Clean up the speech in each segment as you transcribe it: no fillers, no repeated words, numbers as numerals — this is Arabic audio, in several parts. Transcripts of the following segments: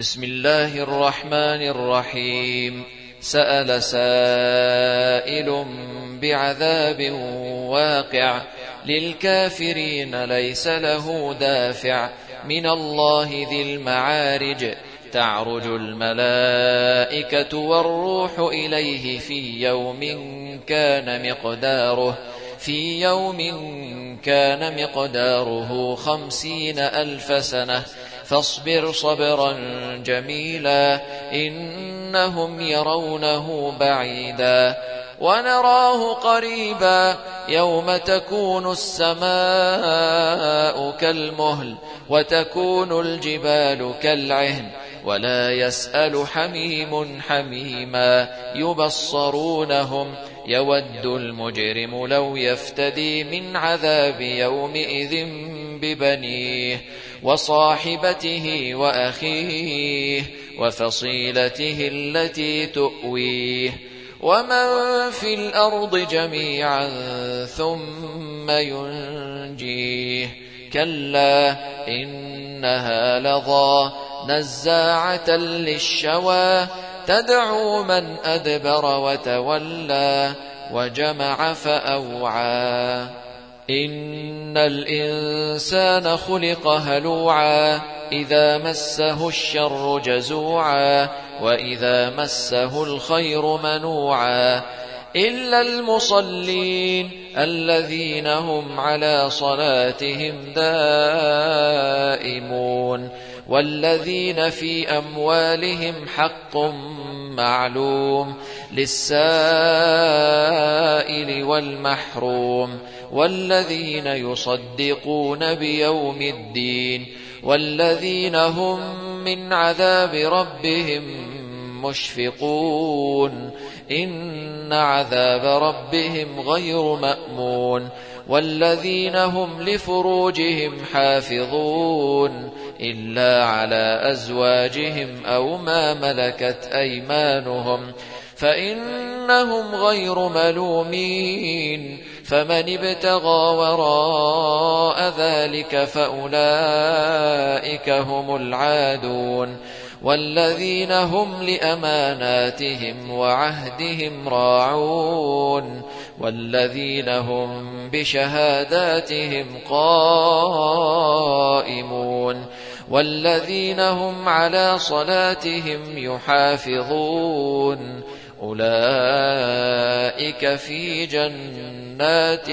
بسم الله الرحمن الرحيم. سأل سائل بعذاب واقع للكافرين ليس له دافع من الله ذي المعارج. تعرج الملائكة والروح إليه في يوم كان مقداره 50,000 سنة فاصبر صبرا جميلا إنهم يرونه بعيدا ونراه قريبا يوم تكون السماء كالمهل وتكون الجبال كالعهن ولا يسأل حميم حميما يبصرونهم يود المجرم لو يفتدي من عذاب يومئذ ببنيه وصاحبته وأخيه وفصيلته التي تؤويه ومن في الأرض جميعا ثم ينجيه كلا إنها لظى نزاعة للشوى تدعو من أدبر وتولى وجمع فأوعى إن الإنسان خلق هلوعا إذا مسه الشر جزوعا وإذا مسه الخير منوعا إلا المصلين الذين هم على صلاتهم دائمون والذين في أموالهم حق معلوم للسائل والمحروم والذين يصدقون بيوم الدين والذين هم من عذاب ربهم مشفقون إن عذاب ربهم غير مأمون والذين هم لفروجهم حافظون إلا على أزواجهم أو ما ملكت أيمانهم فإنهم غير ملومين فمن ابتغى وراء ذلك فأولئك هم العادون والذين هم لأماناتهم وعهدهم راعون والذين هم بشهاداتهم قائمون والذين هم على صلاتهم يحافظون أولئك في جنات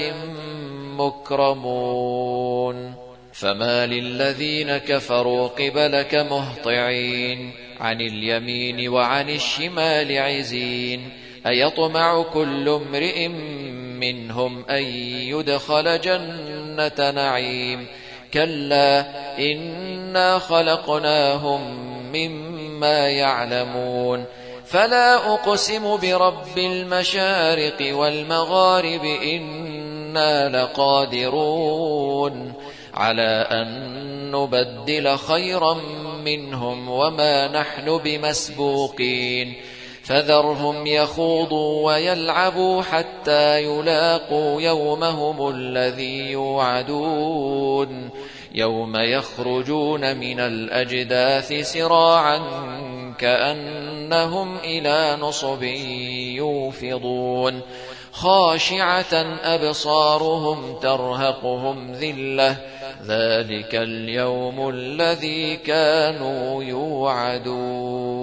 مكرمون فما للذين كفروا قبلك مهطعين عن اليمين وعن الشمال عزين أيطمع كل امرئ منهم أن يدخل جنة نعيم كلا إنا خلقناهم مما يعلمون فلا أقسم برب المشارق والمغارب إنا لقادرون على أن نبدل خيرا منهم وما نحن بمسبوقين فذرهم يخوضوا ويلعبوا حتى يلاقوا يومهم الذي يوعدون يوم يخرجون من الأجداث سراعا كأنهم إلى نصب يوفضون خاشعة أبصارهم ترهقهم ذلة ذلك اليوم الذي كانوا يوعدون.